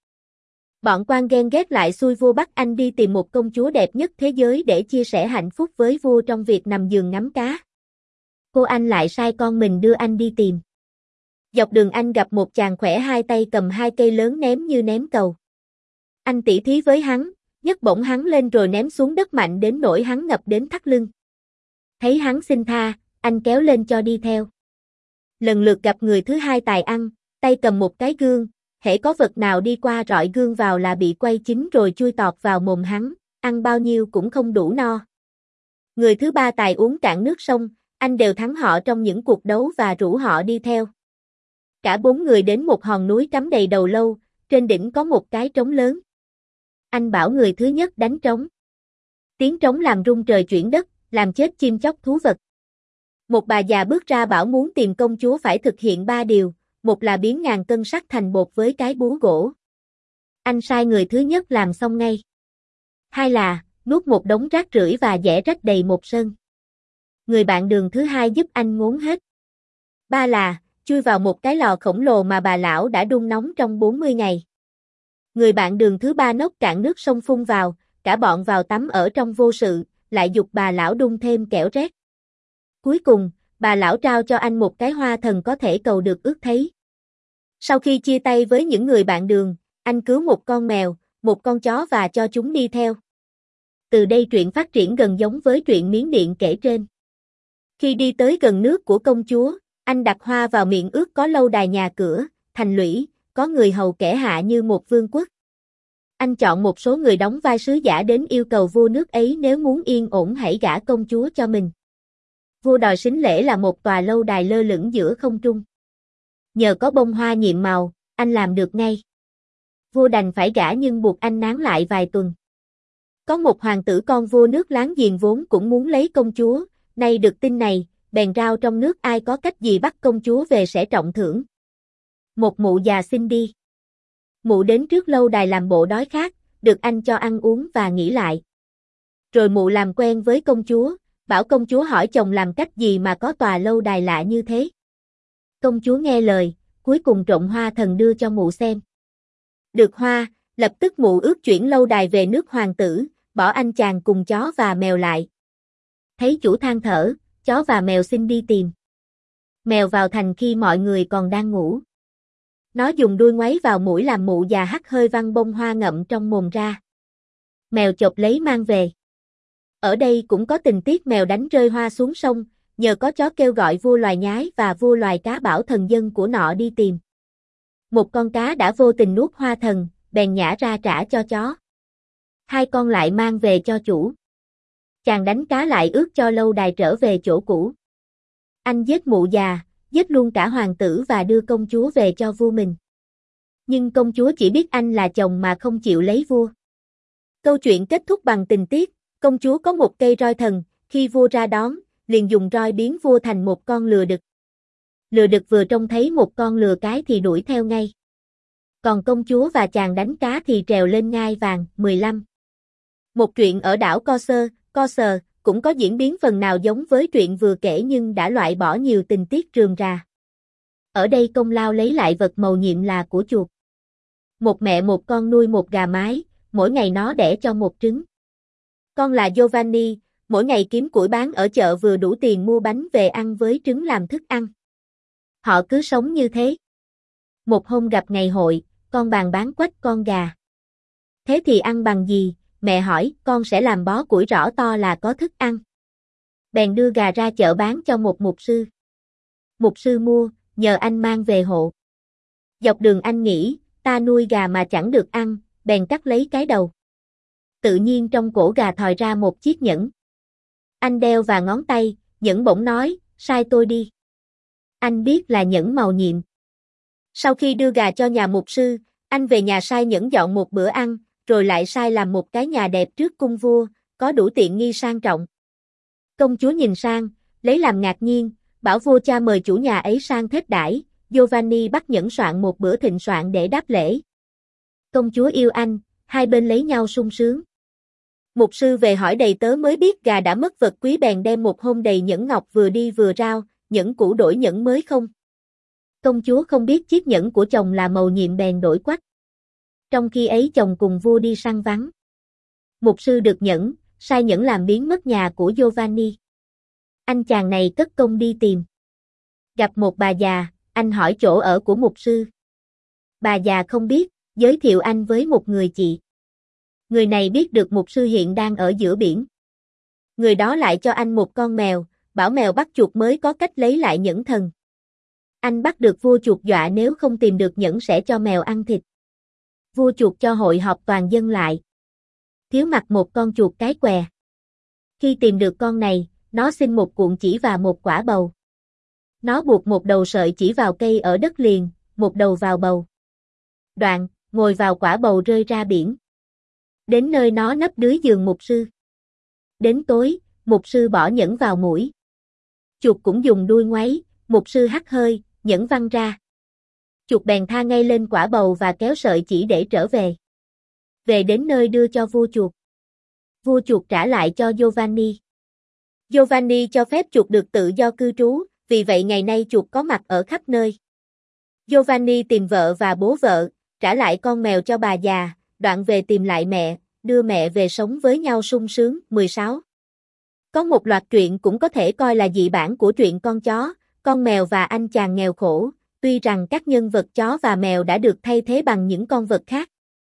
Speaker 1: Bọn quan ghen ghét lại xui vua bắt anh đi tìm một công chúa đẹp nhất thế giới để chia sẻ hạnh phúc với vua trong việc nằm giường ngắm cá. Cô anh lại sai con mình đưa anh đi tìm. Dọc đường anh gặp một chàng khỏe hai tay cầm hai cây lớn ném như ném cầu. Anh tỉ thí với hắn, nhấc bổng hắn lên rồi ném xuống đất mạnh đến nỗi hắn ngập đến thắt lưng. Thấy hắn xin tha, anh kéo lên cho đi theo. Lần lượt gặp người thứ hai tài ăn, tay cầm một cái gương, hễ có vật nào đi qua rọi gương vào là bị quay chín rồi chui tọt vào mồm hắn, ăn bao nhiêu cũng không đủ no. Người thứ ba tài uống cạn nước sông, anh đều thắng họ trong những cuộc đấu và rủ họ đi theo. Cả bốn người đến một hòn núi cắm đầy đầu lâu, trên đỉnh có một cái trống lớn. Anh bảo người thứ nhất đánh trống. Tiếng trống làm rung trời chuyển đất, làm chết chim chóc thú vật. Một bà già bước ra bảo muốn tìm công chúa phải thực hiện 3 điều, một là biến ngàn cân sắt thành bột với cái búa gỗ. Anh sai người thứ nhất làm xong ngay. Hai là, nuốt một đống rác rưởi và giẻ rách đầy một sân. Người bạn đường thứ hai giúp anh ngốn hết. Ba là, chui vào một cái lò khổng lồ mà bà lão đã đun nóng trong 40 ngày. Người bạn đường thứ ba nốc cạn nước sông phun vào, cả bọn vào tắm ở trong vô sự, lại giục bà lão đun thêm kẻo rét. Cuối cùng, bà lão trao cho anh một cái hoa thần có thể cầu được ước thấy. Sau khi chia tay với những người bạn đường, anh cứu một con mèo, một con chó và cho chúng đi theo. Từ đây truyện phát triển gần giống với truyện Miến Điện kể trên. Khi đi tới gần nước của công chúa, anh đặt hoa vào miệng ước có lâu đài nhà cửa, thành lũy, có người hầu kẻ hạ như một vương quốc. Anh chọn một số người đóng vai sứ giả đến yêu cầu vua nước ấy nếu muốn yên ổn hãy gả công chúa cho mình. Vua đòi sính lễ là một tòa lâu đài lơ lửng giữa không trung. Nhờ có bông hoa nhiệm màu, anh làm được ngay. Vua đành phải gả nhưng buộc anh nán lại vài tuần. Có một hoàng tử con vua nước láng giềng vốn cũng muốn lấy công chúa, nay được tin này, bèn rao trong nước ai có cách gì bắt công chúa về sẽ trọng thưởng. Một mụ già xin đi. Mụ đến trước lâu đài làm bộ đói khát, được anh cho ăn uống và nghỉ lại. Rồi mụ làm quen với công chúa, bảo công chúa hỏi chồng làm cách gì mà có tòa lâu đài lạ như thế. Công chúa nghe lời, cuối cùng trộn hoa thần đưa cho mụ xem. Được hoa, lập tức mụ ước chuyển lâu đài về nước hoàng tử, bỏ anh chàng cùng chó và mèo lại. Thấy chủ than thở, chó và mèo xin đi tìm. Mèo vào thành khi mọi người còn đang ngủ. Nó dùng đuôi ngoáy vào mũi làm mụ già hắt hơi văng bông hoa ngậm trong mồm ra. Mèo chộp lấy mang về. Ở đây cũng có tình tiết mèo đánh rơi hoa xuống sông, nhờ có chó kêu gọi vua loài nhái và vua loài cá bảo thần dân của nọ đi tìm. Một con cá đã vô tình nuốt hoa thần, bèn nhả ra trả cho chó. Hai con lại mang về cho chủ. Chàng đánh cá lại ước cho lâu đài trở về chỗ cũ. Anh giết mụ già, giết luôn cả hoàng tử và đưa công chúa về cho vua mình. Nhưng công chúa chỉ biết anh là chồng mà không chịu lấy vua. Câu chuyện kết thúc bằng tình tiết, công chúa có một cây roi thần, khi vua ra đón, liền dùng roi biến vua thành một con lừa đực. Lừa đực vừa trông thấy một con lừa cái thì đuổi theo ngay. Còn công chúa và chàng đánh cá thì trèo lên ngai vàng. 15. Một chuyện ở đảo Corsair, cũng có diễn biến phần nào giống với truyện vừa kể nhưng đã loại bỏ nhiều tình tiết rườm rà. Ở đây công lao lấy lại vật mầu nhiệm là của chuột. Một mẹ một con nuôi một gà mái, mỗi ngày nó đẻ cho một trứng. Con là Giovanni, mỗi ngày kiếm củi bán ở chợ vừa đủ tiền mua bánh về ăn với trứng làm thức ăn. Họ cứ sống như thế. Một hôm gặp ngày hội, con bàn bán quách con gà. Thế thì ăn bằng gì? Mẹ hỏi, con sẽ làm bó củi rõ to là có thức ăn. Bèn đưa gà ra chợ bán cho một mục sư. Mục sư mua, nhờ anh mang về hộ. Dọc đường anh nghĩ, ta nuôi gà mà chẳng được ăn, bèn cắt lấy cái đầu. Tự nhiên trong cổ gà thòi ra một chiếc nhẫn. Anh đeo vào ngón tay, nhẫn bỗng nói, sai tôi đi. Anh biết là nhẫn mầu nhiệm. Sau khi đưa gà cho nhà mục sư, anh về nhà sai nhẫn dọn một bữa ăn, rồi lại sai làm một cái nhà đẹp trước cung vua, có đủ tiện nghi sang trọng. Công chúa nhìn sang, lấy làm ngạc nhiên, bảo vua cha mời chủ nhà ấy sang thết đãi. Giovanni bắt nhẫn soạn một bữa thịnh soạn để đáp lễ. Công chúa yêu anh, hai bên lấy nhau sung sướng. Mục sư về hỏi đầy tớ mới biết gà đã mất vật quý bèn đem một hôn đầy nhẫn ngọc vừa đi vừa rao, nhẫn cũ đổi nhẫn mới không. Công chúa không biết chiếc nhẫn của chồng là mầu nhiệm bèn đổi quách. Trong khi ấy chồng cùng vua đi săn vắng. Mục sư được nhẫn, sai nhẫn làm biến mất nhà của Giovanni. Anh chàng này cất công đi tìm. Gặp một bà già, anh hỏi chỗ ở của mục sư. Bà già không biết, giới thiệu anh với một người chị. Người này biết được mục sư hiện đang ở giữa biển. Người đó lại cho anh một con mèo, bảo mèo bắt chuột mới có cách lấy lại nhẫn thần. Anh bắt được vua chuột dọa nếu không tìm được nhẫn sẽ cho mèo ăn thịt. Vua chuột cho hội họp toàn dân lại. Thiếu mặc một con chuột cái què. Khi tìm được con này, nó xin một cuộn chỉ và một quả bầu. Nó buộc một đầu sợi chỉ vào cây ở đất liền, một đầu vào bầu. Đoạn, ngồi vào quả bầu rơi ra biển. Đến nơi nó nấp dưới giường mục sư. Đến tối, mục sư bỏ nhẫn vào mũi. Chuột cũng dùng đuôi ngoáy, mục sư hắt hơi, nhẫn văng ra. Chuột bèn tha ngay lên quả bầu và kéo sợi chỉ để trở về. Về đến nơi đưa cho vua chuột. Vua chuột trả lại cho Giovanni. Giovanni cho phép chuột được tự do cư trú, vì vậy ngày nay chuột có mặt ở khắp nơi. Giovanni tìm vợ và bố vợ, trả lại con mèo cho bà già, đoạn về tìm lại mẹ, đưa mẹ về sống với nhau sung sướng. 16. Có một loạt truyện cũng có thể coi là dị bản của truyện Con chó, con mèo và anh chàng nghèo khổ, tuy rằng các nhân vật chó và mèo đã được thay thế bằng những con vật khác.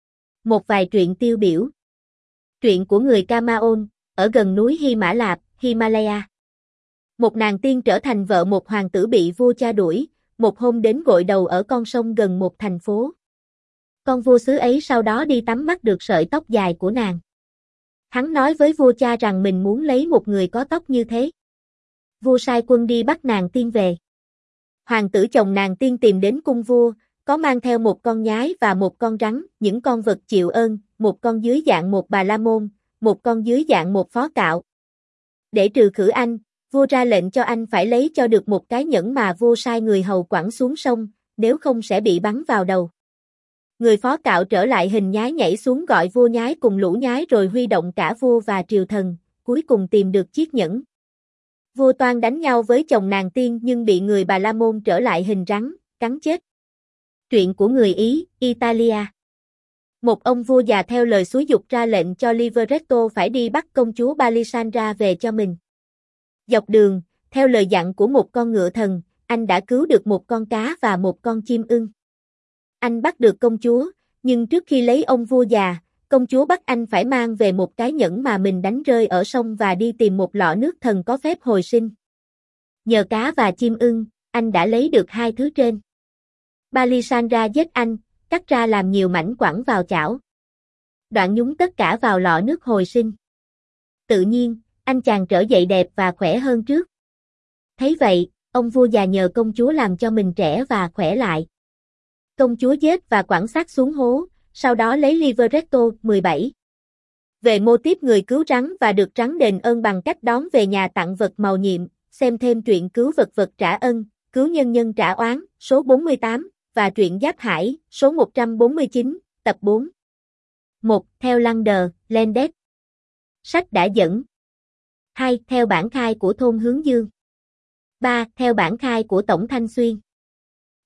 Speaker 1: Một vài truyện tiêu biểu. Truyện của người Kamaon, ở gần núi Hy Mã Lạp, Himalaya. Một nàng tiên trở thành vợ một hoàng tử bị vua cha đuổi, một hôm đến gội đầu ở con sông gần một thành phố. Con vua xứ ấy sau đó đi tắm bắt được sợi tóc dài của nàng. Hắn nói với vua cha rằng mình muốn lấy một người có tóc như thế. Vua sai quân đi bắt nàng tiên về. Hoàng tử chồng nàng tiên tìm đến cung vua, có mang theo một con nhái và một con rắn, những con vật chịu ơn, một con dưới dạng một bà la môn, một con dưới dạng một phó cạo. Để trừ khử anh, vua ra lệnh cho anh phải lấy cho được một cái nhẫn mà vua sai người hầu quẳng xuống sông, nếu không sẽ bị bắn vào đầu. Người phó cạo trở lại hình nhái nhảy xuống gọi vua nhái cùng lũ nhái rồi huy động cả vua và triều thần, cuối cùng tìm được chiếc nhẫn. Vua toan đánh nhau với chồng nàng tiên nhưng bị người Bà La Môn trở lại hình rắn, cắn chết. Truyện của người Ý, Italia. Một ông vua già theo lời xúi giục ra lệnh cho Livretto phải đi bắt công chúa Balisandra về cho mình. Dọc đường, theo lời dặn của một con ngựa thần, anh đã cứu được một con cá và một con chim ưng. Anh bắt được công chúa, nhưng trước khi lấy ông vua già, công chúa bắt anh phải mang về một cái nhẫn mà mình đánh rơi ở sông và đi tìm một lọ nước thần có phép hồi sinh. Nhờ cá và chim ưng, anh đã lấy được hai thứ trên. Balisandra giết anh, cắt ra làm nhiều mảnh quẳng vào chảo. Đoạn nhúng tất cả vào lọ nước hồi sinh. Tự nhiên, anh chàng trở dậy đẹp và khỏe hơn trước. Thấy vậy, ông vua già nhờ công chúa làm cho mình trẻ và khỏe lại. Công chúa giết và quẳng xác xuống hố, sau đó lấy Livretto. 17. Về mô típ người cứu rắn và được rắn đền ơn bằng cách đón về nhà tặng vật mầu nhiệm, xem thêm truyện cứu vật vật trả ân, cứu nhân nhân trả oán, số 48, và truyện Giáp Hải, số 149, tập 4. 1. Theo Lander, Landet. Sách đã dẫn. 2. Theo bản khai của thôn Hướng Dương. 3. Theo bản khai của Tổng Thanh Xuyên.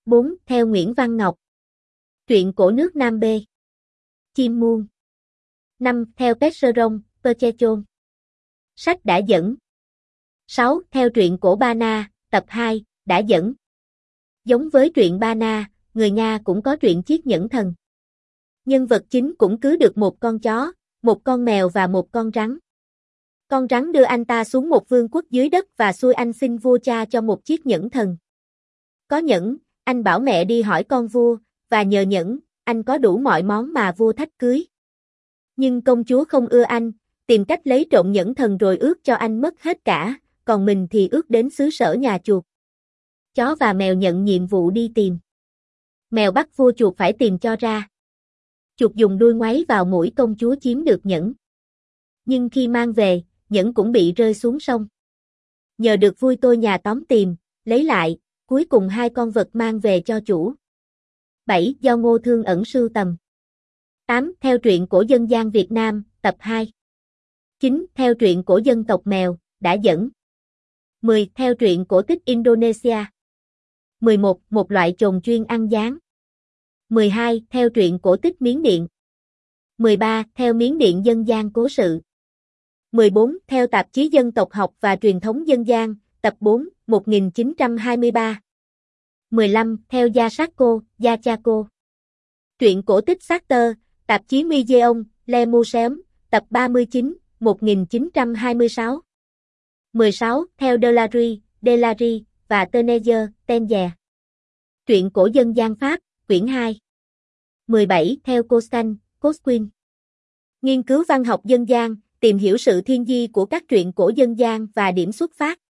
Speaker 1: 4. Theo Nguyễn Văn Ngọc. Truyện cổ nước Nam B. Chim muông. 5. Theo Percheron, Perchechon. Sách đã dẫn. 6. Theo truyện cổ Ba Na, tập 2, đã dẫn. Giống với truyện Ba Na, người Nga cũng có truyện Chiếc Nhẫn Thần. Nhân vật chính cũng cứ được một con chó, một con mèo và một con rắn. Con rắn đưa anh ta xuống một vương quốc dưới đất và xui anh xin vua cha cho một chiếc nhẫn thần. Có nhẫn, anh bảo mẹ đi hỏi con vua, và nhờ nhẫn, anh có đủ mọi món mà vua thách cưới. Nhưng công chúa không ưa anh, tìm cách lấy trộm nhẫn thần rồi ước cho anh mất hết cả, còn mình thì ước đến xứ sở nhà chuột. Chó và mèo nhận nhiệm vụ đi tìm. Mèo bắt vua chuột phải tìm cho ra. Chuột dùng đuôi ngoáy vào mũi công chúa chiếm được nhẫn. Nhưng khi mang về, nhẫn cũng bị rơi xuống sông. Nhờ được vui tôi nhà tóm tìm, lấy lại, cuối cùng hai con vật mang về cho chủ. 7. Do Ngô Thương Ẩn sưu tầm. 8. Theo truyện cổ dân gian Việt Nam, tập 2. 9. Theo truyện cổ dân tộc Mèo, đã dẫn. 10. Theo truyện cổ tích Indonesia. 11. Một loại trồn chuyên ăn gián. 12. Theo truyện cổ tích Miến Điện. 13. Theo Miến Điện dân gian cố sự. 14. Theo tạp chí Dân tộc học và truyền thống dân gian, tập 4, 1923. 15. Theo Yasako, Yachako. Truyện cổ tích Sartre, tạp chí Museum, Le Museum, tập 39, 1926. 16. Theo Delary và Teneyer, Tenzer. Truyện cổ dân gian Pháp, quyển 2. 17. Theo Cosquin. Nghiên cứu văn học dân gian, tìm hiểu sự thiên di của các truyện cổ dân gian và điểm xuất phát.